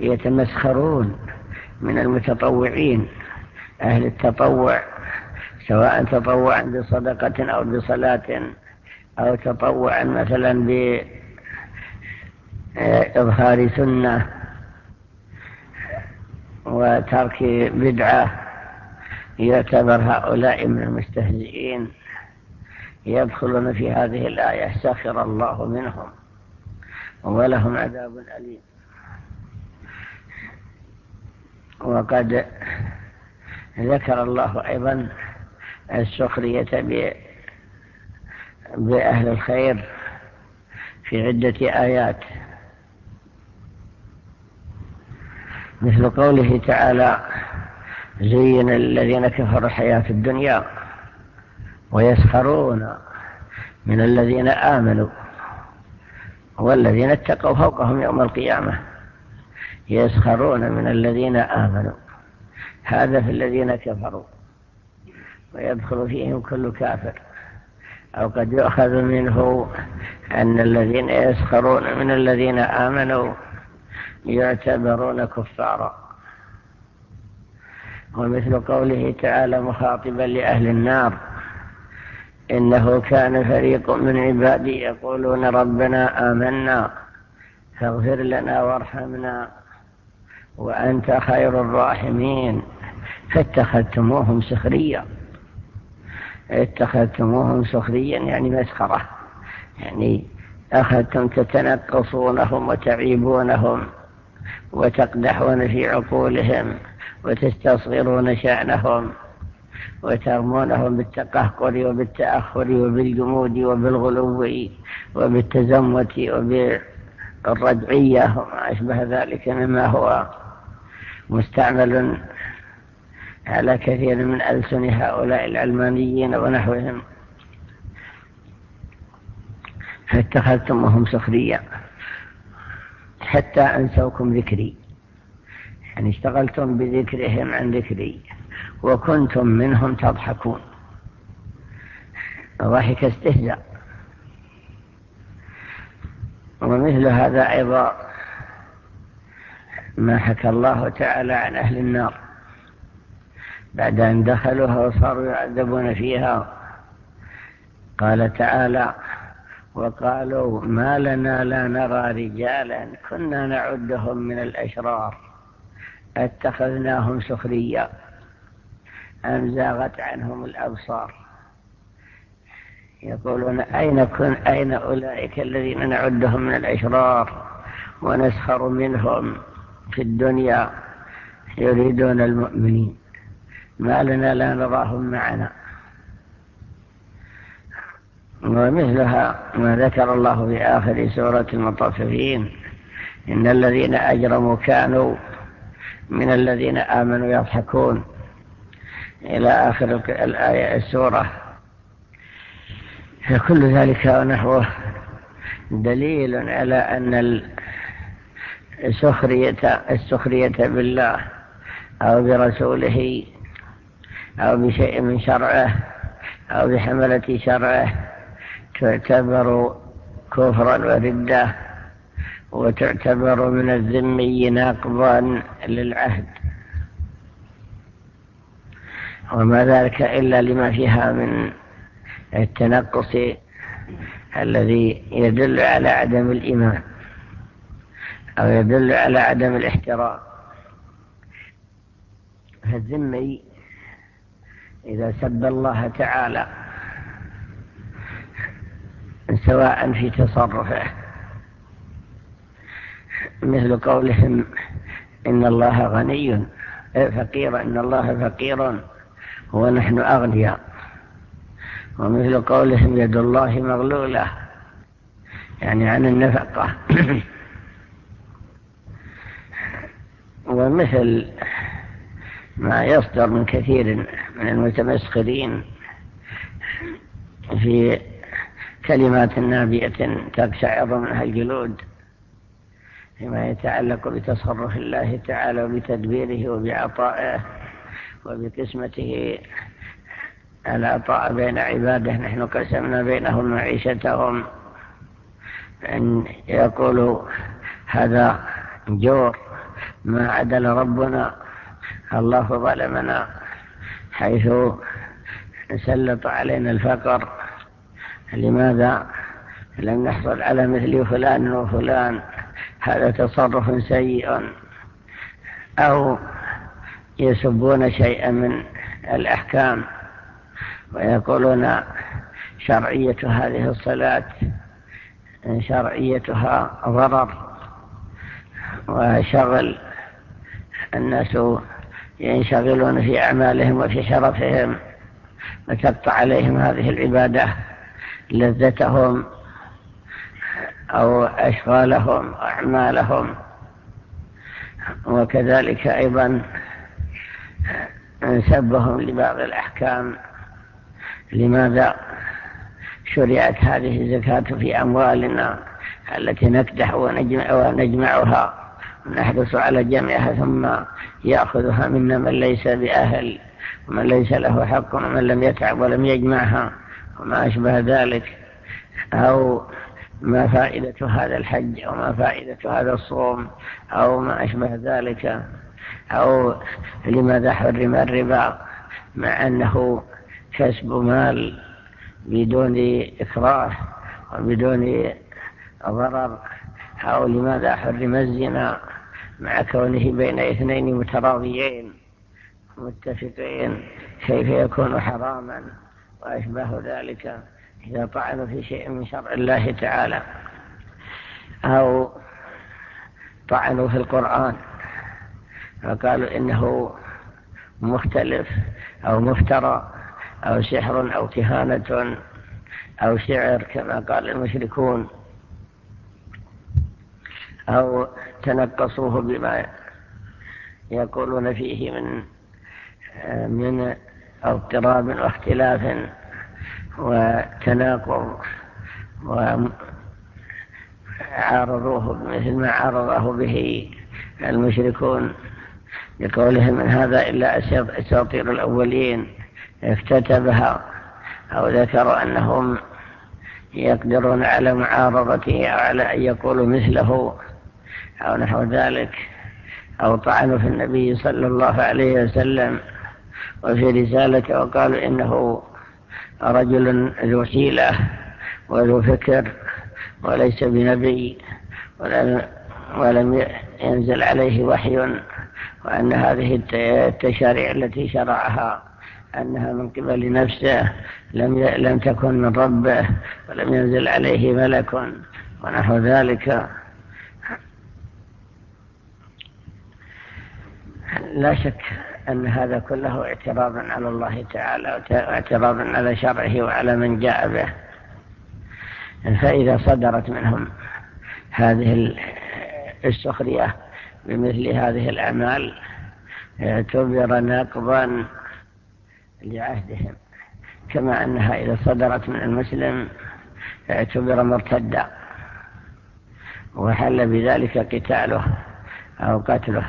يتمسخرون من المتطوعين أهل التطوع سواء تطوعا بصدقة أو بصلاة أو تطوعا مثلا بإظهار سنة وترك بدعة، يعتبر هؤلاء من المستهزئين، يدخلون في هذه الآية سخر الله منهم ولهم عذاب أليم. وقد ذكر الله أيضا السخرية بأهل الخير في عدة آيات، مثل قوله تعالى زين الذين كفروا الحياة الدنيا ويسخرون من الذين آمنوا والذين اتقوا فوقهم يوم القيامة. يسخرون من الذين آمنوا، هذا في الذين كفروا، ويدخل فيهم كل كافر. أو قد يؤخذ منه أن الذين يسخرون من الذين آمنوا يعتبرون كفارا. ومثل قوله تعالى مخاطبا لأهل النار إنه كان فريق من عبادي يقولون ربنا آمنا فاغفر لنا وارحمنا وأنت خير الراحمين فاتخذتموهم سخريا. اتخذتموهم سخريا يعني مسخرة، يعني أخذتم تتنقصونهم وتعيبونهم وتقدحون في عقولهم وتستصغرون شأنهم وترمونهم بالتقهقر وبالتأخر وبالجمود وبالغلو وبالتزمت وبالرجعية وما أشبه ذلك مما هو مستعمل على كثير من ألسن هؤلاء العلمانيين ونحوهم. فاتخذتموهم سخريا حتى أنسوكم ذكري، يعني اشتغلتم بذكرهم عن ذكري وكنتم منهم تضحكون. ضحك استهزاء. ومثل هذا أيضا ما حكى الله تعالى عن أهل النار بعد أن دخلوها وصاروا يعذبون فيها. قال تعالى وقالوا ما لنا لا نرى رجالا كنا نعدهم من الأشرار اتخذناهم سخريا أم زاغت عنهم الأبصار. يقولون أين أولئك الذين نعدهم من الأشرار ونسخر منهم في الدنيا يريدون المؤمنين، ما لنا لا نراهم معنا. ومثلها ما ذكر الله في آخر سورة المطففين إن الذين أجرموا كانوا من الذين آمنوا يضحكون إلى آخر الآية السورة. فكل ذلك ونحوه دليل على أن السخرية بالله أو برسوله أو بشيء من شرعه أو بحملة شرعه تعتبر كفرا وردة، وتعتبر من الذمي ناقضا للعهد، وما ذلك إلا لما فيها من التنقص الذي يدل على عدم الإيمان أو يدل على عدم الاحترام. فالذمي إذا سب الله تعالى سواء في تصرفه مثل قولهم إن الله غني فقير، إن الله فقير ونحن أغنياء، ومثل قولهم يد الله مغلولة يعني عن النفقة. ومثل ما يصدر من كثير من المتمسخرين في كلمات نابية تقشعر منها الجلود فيما يتعلق بتصرف الله تعالى وبتدبيره وبعطائه وبقسمته العطاء بين عباده. نحن قسمنا بينهم معيشتهم، أن يقولوا هذا جور، ما عدل ربنا، الله ظلمنا حيث سلط علينا الفقر، لماذا لم نحصل على مثل فلان وفلان؟ هذا تصرف سيء. أو يسبون شيئا من الأحكام ويقولون شرعية هذه الصلاة شرعيتها ضرر وشغل، الناس ينشغلون في أعمالهم وفي شرفهم، وتقطع عليهم هذه العبادة لذتهم أو أشغالهم وأعمالهم. وكذلك أيضا سبهم لبعض الأحكام، لماذا شرعت هذه الزكاة في أموالنا التي نكدح ونجمعها ونحرص على جمعها، ثم يأخذها منا من ليس بأهل ومن ليس له حق ومن لم يتعب ولم يجمعها وما أشبه ذلك؟ أو ما فائدة هذا الحج أو ما فائدة هذا الصوم أو ما أشبه ذلك؟ أو لماذا حرم الربا مع أنه كسب مال بدون إكراه وبدون ضرر؟ أو لماذا حرم الزنا مع كونه بين اثنين متراضيين متفقين، كيف يكون حراما وأشبه ذلك إذا طعنوا في شيء من شرع الله تعالى؟ أو طعنوا في القرآن وقالوا إنه مختلف أو مفترى أو سحر أو كهانة أو شعر كما قال المشركون، أو تنقصوه بما يقولون فيه من اضطراب واختلاف وتناقض، وعارضوه مثل ما عارضه به المشركون بقولهم من هذا إلا أساطير الأولين اكتتبها، أو ذكروا أنهم يقدرون على معارضته أو على أن يقولوا مثله أو نحو ذلك، أو طعنوا في النبي صلى الله عليه وسلم وفي رسالته وقالوا إنه رجل ذو حيلة وذو فكر وليس بنبي ولم ينزل عليه وحي، وأن هذه التشاريع التي شرعها أنها من قبل نفسه لم تكن من ربه ولم ينزل عليه ملك ونحو ذلك. لا شك أن هذا كله اعتراض على الله تعالى واعتراض على شرعه وعلى من جاء به. فإذا صدرت منهم هذه السخرية بمثل هذه الأعمال اعتبر ناقضا لعهدهم، كما أنها إذا صدرت من المسلم اعتبر مرتدا وحل بذلك قتاله أو قتله.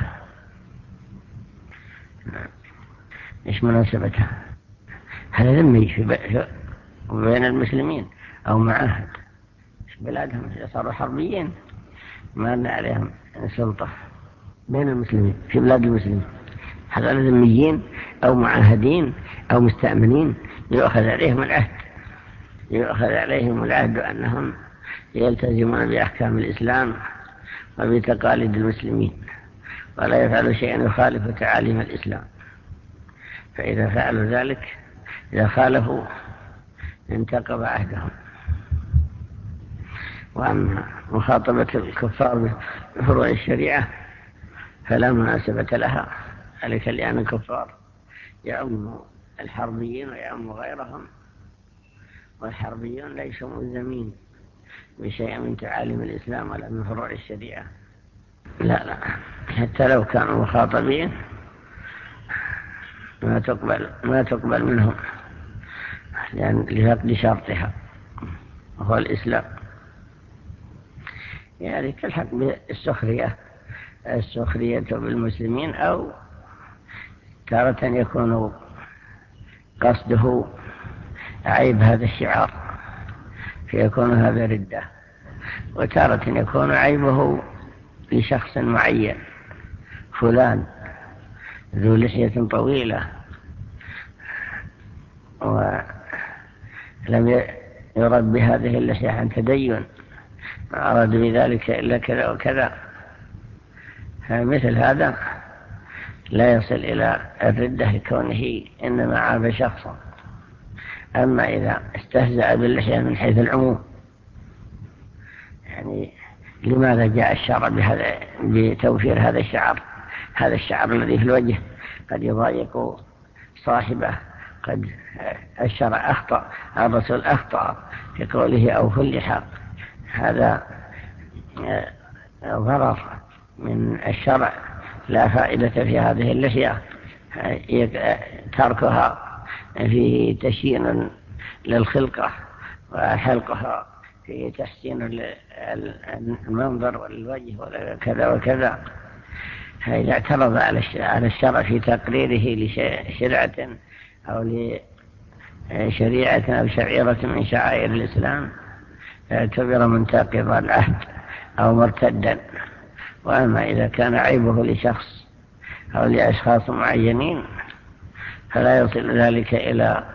إيش مناسبتها؟ هذا ذمي بين المسلمين أو معاهد، بلادهم صاروا حربيين ما لنا عليهم سلطة بين المسلمين في بلاد المسلمين، هذا ذميين أو معاهدين أو مستأمنين يؤخذ عليهم العهد أنهم يلتزمون بأحكام الإسلام وبتقاليد المسلمين ولا يفعلوا شيئا يخالف تعاليم الإسلام. فإذا فعلوا ذلك إذا خالفوا انتقض عهدهم. وأما مخاطبة الكفار بفروع الشريعة فلا مناسبة لها، ذلك لأن الكفار يعم الحربيين ويعم غيرهم، والحربيون ليسوا ملزمين بشيء من تعاليم الإسلام ولا من فروع الشريعة. لا حتى لو كانوا مخاطبين ما تقبل منهم لفقد شرطها وهو الإسلام. يعني كالحق بالسخرية بالمسلمين، أو تارة يكون قصده عيب هذا الشعار فيكون هذا ردة، وتارة يكون عيبه لشخص معين، فلان ذو لحية طويلة ولم يرد بهذه اللحية عن تدين، ما أراد بذلك إلا كذا وكذا، فمثل هذا لا يصل إلى الردة كونه إنما عاب شخصا. أما إذا استهزأ باللحية من حيث العموم، يعني لماذا جاء الشرع بتوفير هذا الشعر؟ هذا الشعر الذي في الوجه قد يضايق صاحبه، قد الشرع أخطأ، الرسول أخطأ في قوله أو في اللحى. هذا ضرر من الشرع، لا فائدة في هذه اللحية، تركها فيه تشيين للخلقة، وحلقها فيه تحسين المنظر والوجه وكذا وكذا. فإذا اعترض على الشرع في تقريره لشرعة أو لشريعة أو شعيرة من شعائر الإسلام اعتبر منتقض العهد أو مرتدا. وأما إذا كان عيبه لشخص أو لأشخاص معينين فلا يصل ذلك إلى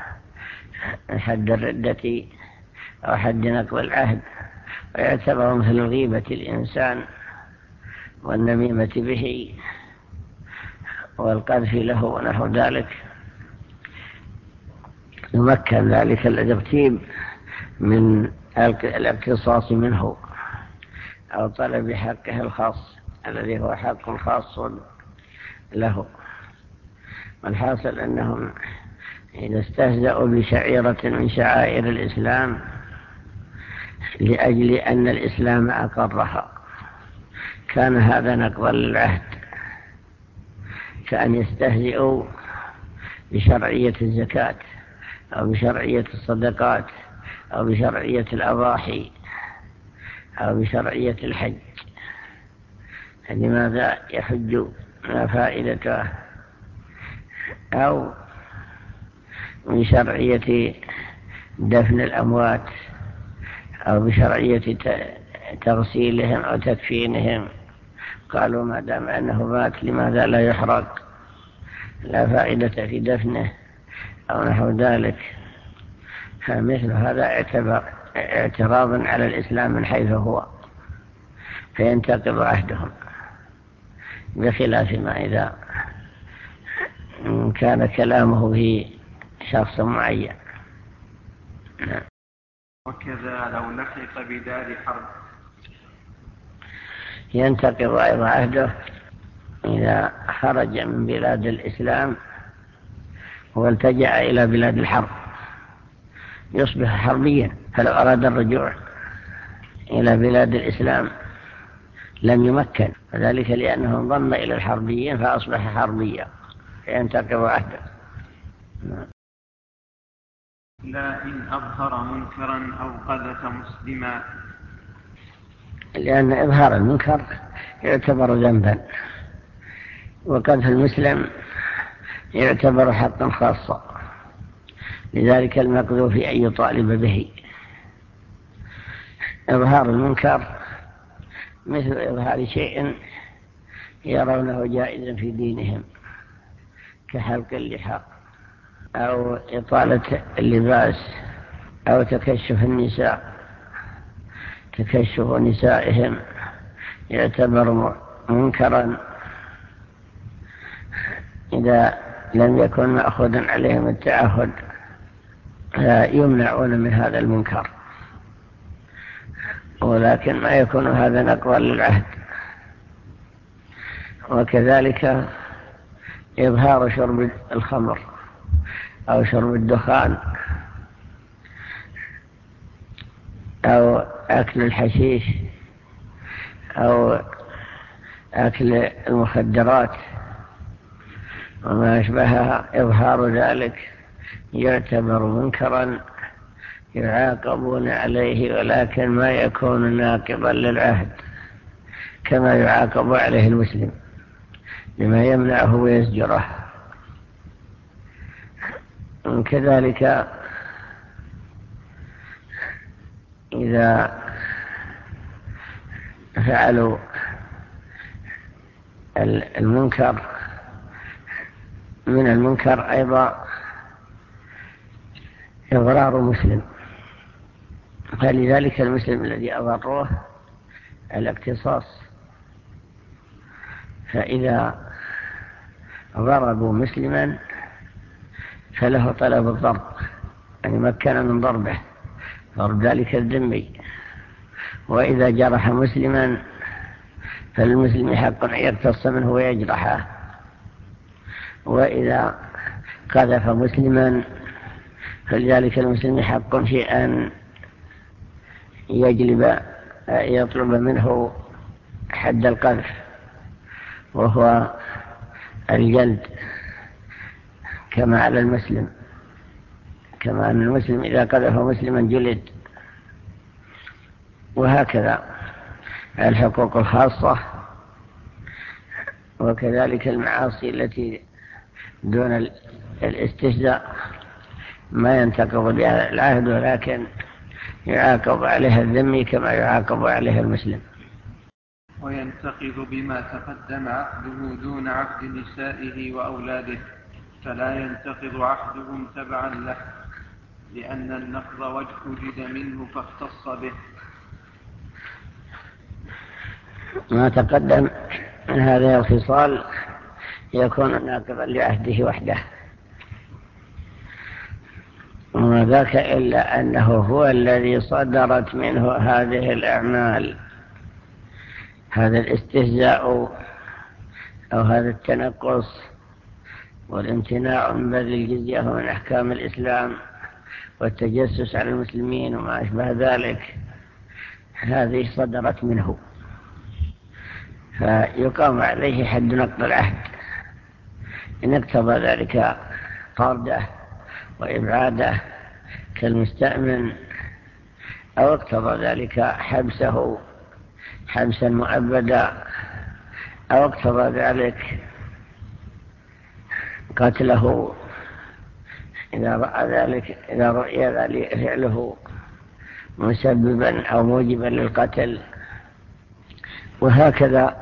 حد الردة أو حد نقض العهد، ويعتبر مثل غيبة الإنسان والنميمة به والقذف له ونحو ذلك. يمكن ذلك الترتيب من الاقتصاص منه أو طلب حقه الخاص الذي هو حق خاص له. والحاصل أنهم إذا استهزأوا بشعيرة من شعائر الإسلام لأجل أن الإسلام أقرها كان هذا نقضا للعهد، كأن يستهزئوا بشرعية الزكاة أو بشرعية الصدقات أو بشرعية الأضاحي أو بشرعية الحج. لماذا يحج؟ ما فائدته؟ أو من شرعية دفن الأموات أو بشرعية تغسيلهم أو تكفينهم، قالوا ما دام أنه مات لماذا لا يحرق؟ لا فائدة في دفنه أو نحو ذلك. فمثل هذا اعتراض على الإسلام من حيث هو، فينتقض عهدهم، بخلاف ما إذا كان كلامه في شخص معين. وكذا لو لحق بدار حرب ينتقض أيضا عهده إذا خرج من بلاد الإسلام والتجأ إلى بلاد الحرب، يصبح حربيا. فلو أراد الرجوع إلى بلاد الإسلام لم يمكن، وذلك لأنه انضم إلى الحربيين فأصبح حربيا، فينتقض عهده. لا إن أظهر منكرا أو قذف مسلما، لأن إظهار المنكر يعتبر ذنبا، وقذف المسلم يعتبر حقا خاصا، لذلك المقذوف أن يطالب به. إظهار المنكر مثل إظهار شيء يرونه جائزا في دينهم كحلق اللحى أو إطالة اللباس أو تكشف النساء، تكشف نسائهم يعتبر منكرا إذا لم يكن مأخوذا عليهم التعهد، يمنعون من هذا المنكر، ولكن ما يكون هذا نقضا للعهد. وكذلك إظهار شرب الخمر أو شرب الدخان أو أكل الحشيش أو أكل المخدرات وما أشبهها، إظهار ذلك يعتبر منكرا يعاقبون عليه، ولكن ما يكون ناقضا للعهد كما يعاقب عليه المسلم لما يمنعه ويزجره. كذلك إذا فعلوا المنكر من المنكر أيضا إضرار مسلم، فلذلك المسلم الذي أضروه الاقتصاص. فإذا ضربوا مسلما فله طلب الضرب، أن يمكن من ضربه، ضرب ذلك الذمي. وإذا جرح مسلما فالمسلم حق أن يقتص منه ويجرحه. وإذا قذف مسلما فلذلك المسلم حق في أن يطلب منه حد القذف، وهو الجلد، كما على المسلم، كما أن المسلم إذا قذف مسلما جلد. وهكذا الحقوق الخاصة، وكذلك المعاصي التي دون الاستهزاء ما ينتقض بها العهد، ولكن يعاقب عليها الذمي كما يعاقب عليها المسلم. وينتقض بما تقدم عقده دون عقد نسائه وأولاده، فلا ينتقض عقدهم تبعا له، لأن النقض وجد منه فاختص به. ما تقدم من هذه الخصال يكون ناقضا لعهده وحده، وما ذاك إلا أنه هو الذي صدرت منه هذه الأعمال، هذا الاستهزاء أو هذا التنقص والامتناع من بذل الجزية من أحكام الإسلام والتجسس على المسلمين وما أشبه ذلك، هذه صدرت منه، فيقام عليه حد نقض العهد إن اقتضى ذلك طرده وإبعاده كالمستأمن، أو اقتضى ذلك حبسه حبسا مؤبدا، أو اقتضى ذلك قتله إذا رؤي ذلك فعله مسببا أو موجبا للقتل. وهكذا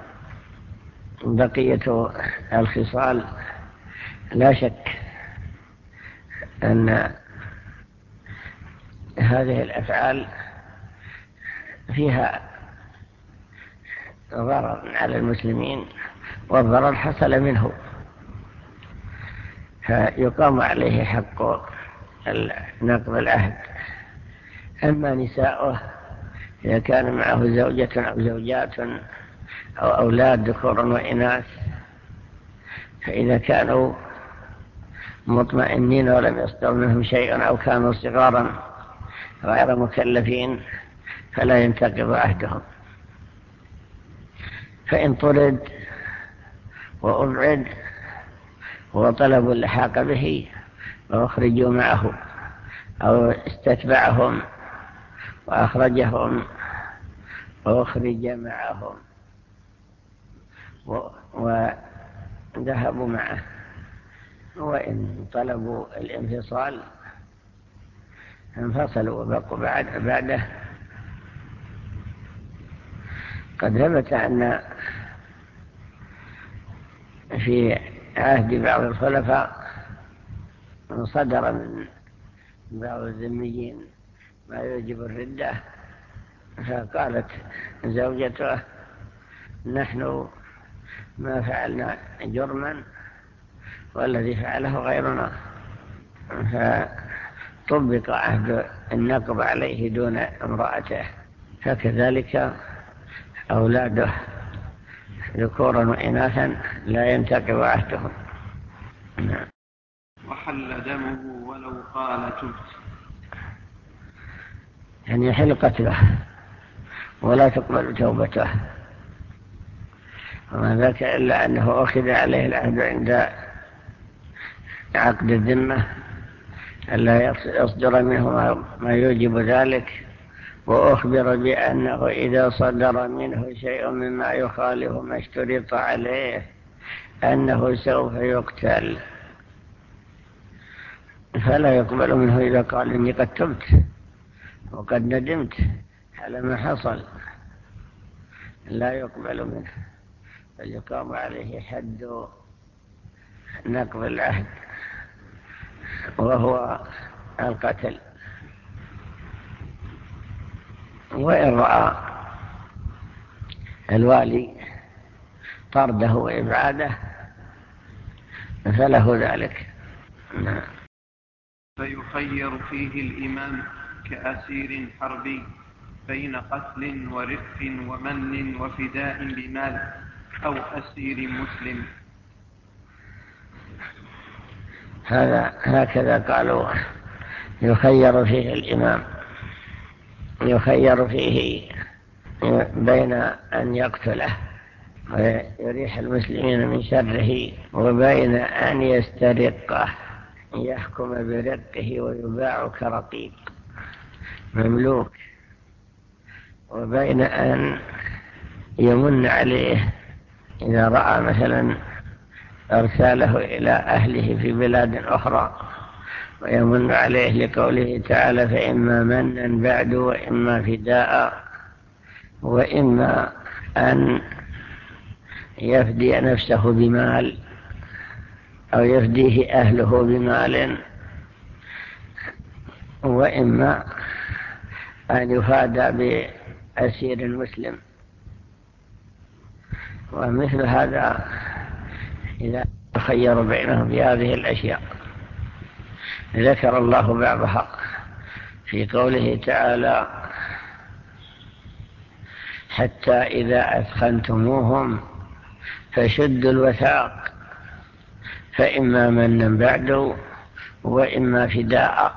بقية الخصال. لا شك أن هذه الأفعال فيها ضرر على المسلمين، والضرر حصل منه، فيقام عليه حق نقض العهد. أما نساؤه إذا كان معه زوجة أو زوجات أو أولاد ذكور وإناث، فإذا كانوا مطمئنين ولم يصدر منهم شيء أو كانوا صغارا غير مكلفين فلا ينتقض عهدهم. فإن طرد وأبعد وطلبوا اللحاق به وأخرجوا معه أو استتبعهم وأخرجهم وأخرج معهم وذهبوا معه، وإن طلبوا الانفصال انفصلوا وبقوا بعده. قد ثبت أن في عهد بعض الخلفاء صدر من بعض الذميين ما يوجب الردة، فقالت زوجته: نحن ما فعلنا جرما والذي فعله غيرنا، فطبق عهد النقض عليه دون امرأته. فكذلك أولاده ذكورا وإناثا لا ينتقض عهدهم. وحل دمه ولو قال تبت، يعني يحل قتله ولا تقبل توبته، وما ذاك إلا أنه أخذ عليه العهد عند عقد الذمة ألا يصدر منه ما يوجب ذلك، وأخبر بأنه إذا صدر منه شيء مما يخالف ما اشترط عليه أنه سوف يقتل، فلا يقبل منه إذا قال إني قد تبت وقد ندمت على ما حصل، لا يقبل منه، بل يقام عليه حد نقض العهد، وهو القتل. وإن رأى الوالي طرده وإبعاده فله ذلك. فيخير فيه الإمام كأسير حربي بين قتل ورق ومن وفداء بمال أو أسير مسلم. هكذا قالوا يخير فيه الإمام، يخير فيه بين أن يقتله ويريح المسلمين من شره وبين أن يسترقه يحكم برقه ويباع كرقيق مملوك، وبين أن يمن عليه إذا رأى مثلا أرساله إلى أهله في بلاد أخرى، ويمن عليه لقوله تعالى فإما منا بعد وإما فداء، وإما أن يفدي نفسه بمال أو يفديه أهله بمال، وإما أن يفادى بأسير المسلم. ومثل هذا إذا خير بينهم في هذه الأشياء ذكر الله بعضها في قوله تعالى حتى إذا أثخنتموهم فشدوا الوثاق فإما منا بعد وإما فداء،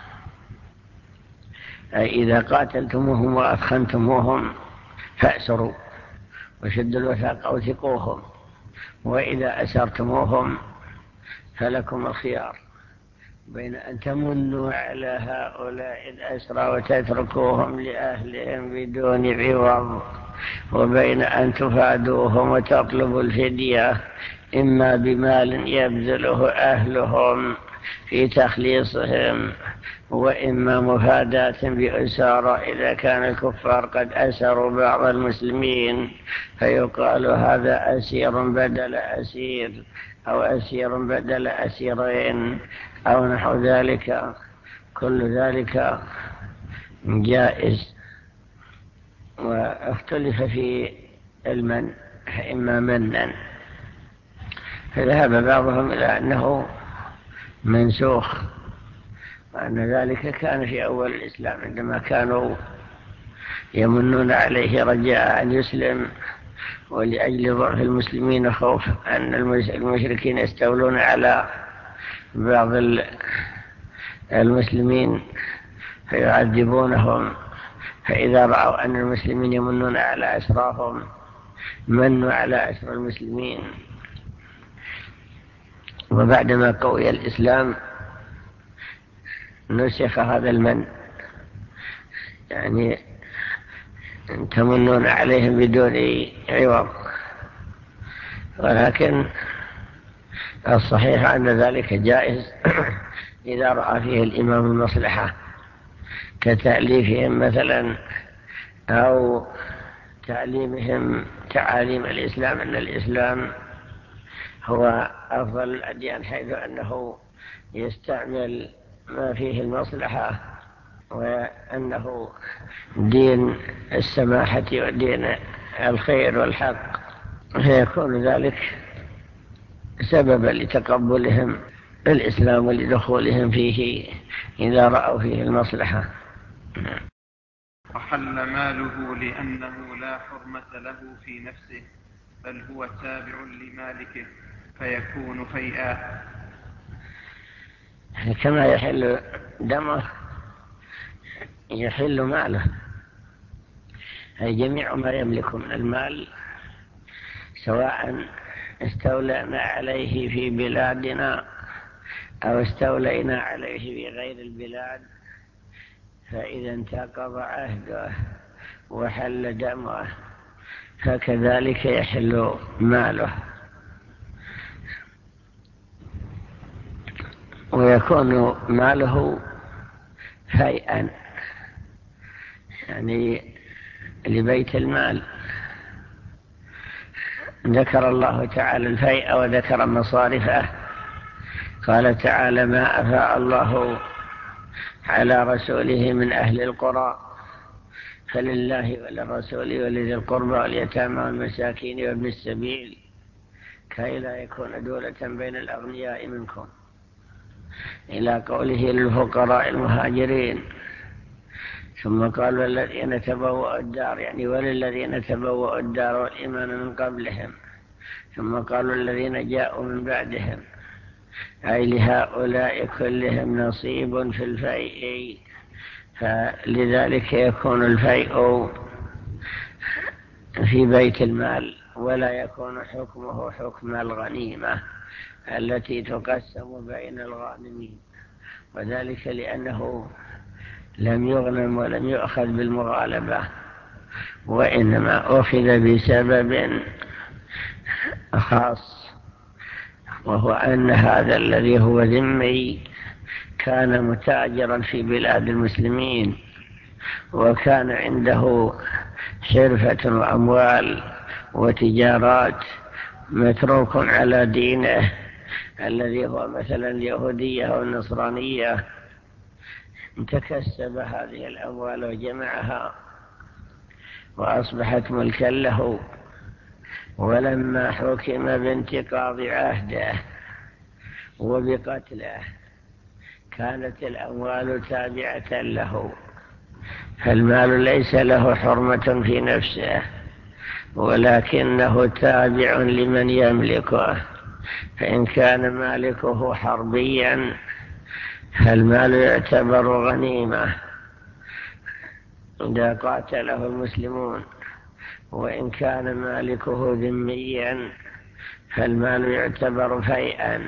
أي إذا قاتلتموهم وأثخنتموهم فأسروا وشدوا الوثاق أوثقوهم، وإذا أسرتموهم فلكم الخيار بين أن تمنوا على هؤلاء الأسرى وتتركوهم لأهلهم بدون عوض، وبين أن تفادوهم وتطلبوا الفدية إما بمال يبذله أهلهم في تخليصهم، وإما مفاداة بأسارة إذا كان الكفار قد أسروا بعض المسلمين فيقال هذا أسير بدل أسير أو أسير بدل أسيرين أو نحو ذلك. كل ذلك جائز. واختلف في المن، إما منا فذهب بعضهم إلى أنه منسوخ، وأن ذلك كان في أول الإسلام عندما كانوا يمنون عليه رجاء أن يسلم، ولأجل ضعف المسلمين خوف أن المشركين يستولون على بعض المسلمين فيعذبونهم، فإذا رأوا أن المسلمين يمنون على أسراهم منوا على أسر المسلمين. وبعدما قوي الإسلام نسخ هذا المن، يعني تمنون عليهم بدون عوض، ولكن الصحيح أن ذلك جائز إذا رأى فيه الإمام المصلحة كتأليفهم مثلا أو تعليمهم تعاليم الإسلام، أن الإسلام هو أفضل الأديان حيث أنه يستعمل ما فيه المصلحة، وأنه دين السماحة ودين الخير والحق، فيكون ذلك سببا لتقبلهم الإسلام ولدخولهم فيه إذا رأوا فيه المصلحة. وحل ماله لأنه لا حرمة له في نفسه بل هو تابع لمالكه فيكون فيئا. كما يحل دمه يحل ماله، أي جميع ما يملك من المال سواء استولينا عليه في بلادنا أو استولينا عليه في غير البلاد، فإذا انتقض عهده وحل دمه فكذلك يحل ماله. ويكون ماله فيئا، يعني لبيت المال. ذكر الله تعالى الفيء وذكر مصارفه، قال تعالى ما أفاء الله على رسوله من أهل القرى، فلله وللرسول ولذي القربى واليتامى والمساكين وابن السبيل كي لا يكون دولة بين الأغنياء منكم، إلى قوله للفقراء المهاجرين. ثم قال والذين تبوأوا الدار، يعني وللذين تبوأوا الدار والإيمان من قبلهم. ثم قالوا الذين جاءوا من بعدهم، أي لهؤلاء كلهم نصيب في الفيء، فلذلك يكون الفيء في بيت المال ولا يكون حكمه حكم الغنيمة التي تقسم بين الغانمين، وذلك لأنه لم يغنم ولم يؤخذ بالمغالبة، وإنما أخذ بسبب خاص، وهو أن هذا الذي هو ذمي كان متاجرا في بلاد المسلمين، وكان عنده حرفة وأموال وتجارات، متروك على دينه الذي هو مثلا اليهودية والنصرانية، تكسب هذه الأموال وجمعها وأصبحت ملكا له. ولما حكم بانتقاض عهده وبقتله كانت الأموال تابعة له، فالمال ليس له حرمة في نفسه ولكنه تابع لمن يملكه، فإن كان مالكه حربيا فالمال يعتبر غنيمة إذا قاتله المسلمون، وإن كان مالكه ذميا فالمال يعتبر فيئا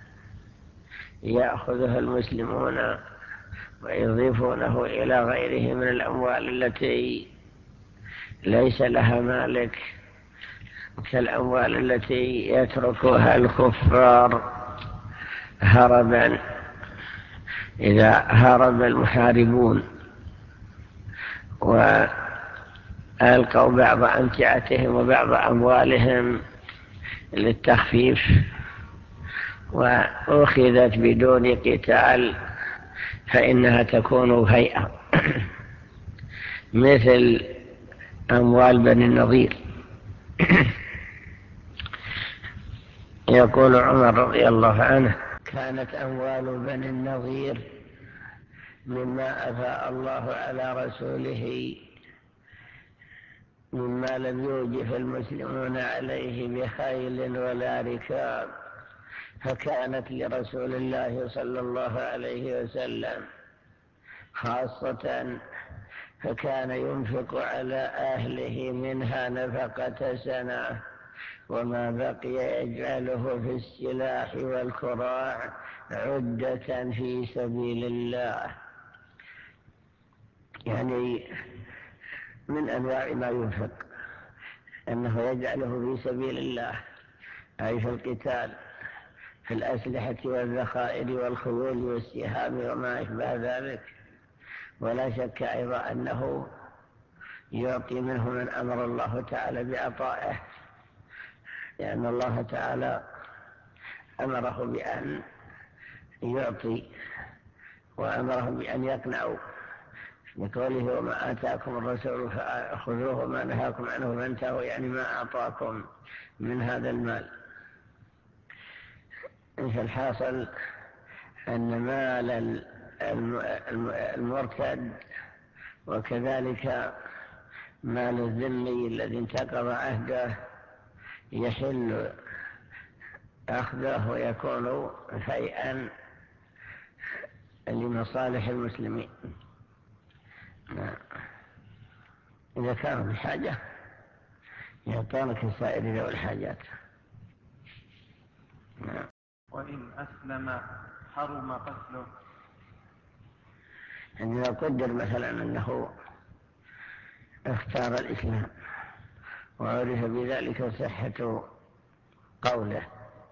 يأخذه المسلمون ويضيفونه إلى غيره من الأموال التي ليس لها مالك، كالأموال التي يتركها الكفار هربا إذا هرب المحاربون وألقوا بعض أمتعتهم وبعض أموالهم للتخفيف وأخذت بدون قتال فإنها تكون فيئة، مثل أموال بني النضير. يقول عمر رضي الله عنه كانت أموال بني النضير مما أفاء الله على رسوله مما لم يوجف المسلمون عليه بخيل ولا ركاب، فكانت لرسول الله صلى الله عليه وسلم خاصة، فكان ينفق على أهله منها نفقة سنة، وما بقي يجعله في السلاح والكراع عدة في سبيل الله، يعني من أنواع ما ينفق أنه يجعله في سبيل الله، أي في القتال، في الأسلحة والذخائر والخيول والسهام وما أشبه ذلك. ولا شك أيضا أنه يعطي منه من أمر الله تعالى بعطائه، لأن الله تعالى أمره بأن يعطي وأمرهم بأن يقنعوا، بقوله وما آتاكم الرسول فخذوه وما نهاكم عنه فانتهوا، يعني ما أعطاكم من هذا المال. فالحاصل أن مال المرتد وكذلك مال الذمي الذي انتقض عهده يحل أخذه ويكون فيئا لمصالح المسلمين إذا كانوا بحاجة يعطونك سائر ذوي الحاجات. وإن أسلم حرم قتله. يعني لو قدر مثلا أنه اختار الإسلام وعرف بذلك صحة قوله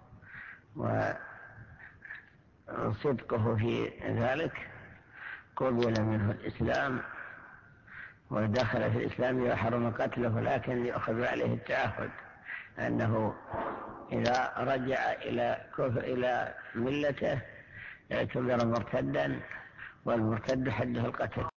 وصدقه في ذلك، قبل منه الإسلام ودخل في الإسلام وحرم قتله، لكن يأخذ عليه التعهد أنه إذا رجع إلى ملته اعتبر مرتدا والمرتد حده القتل.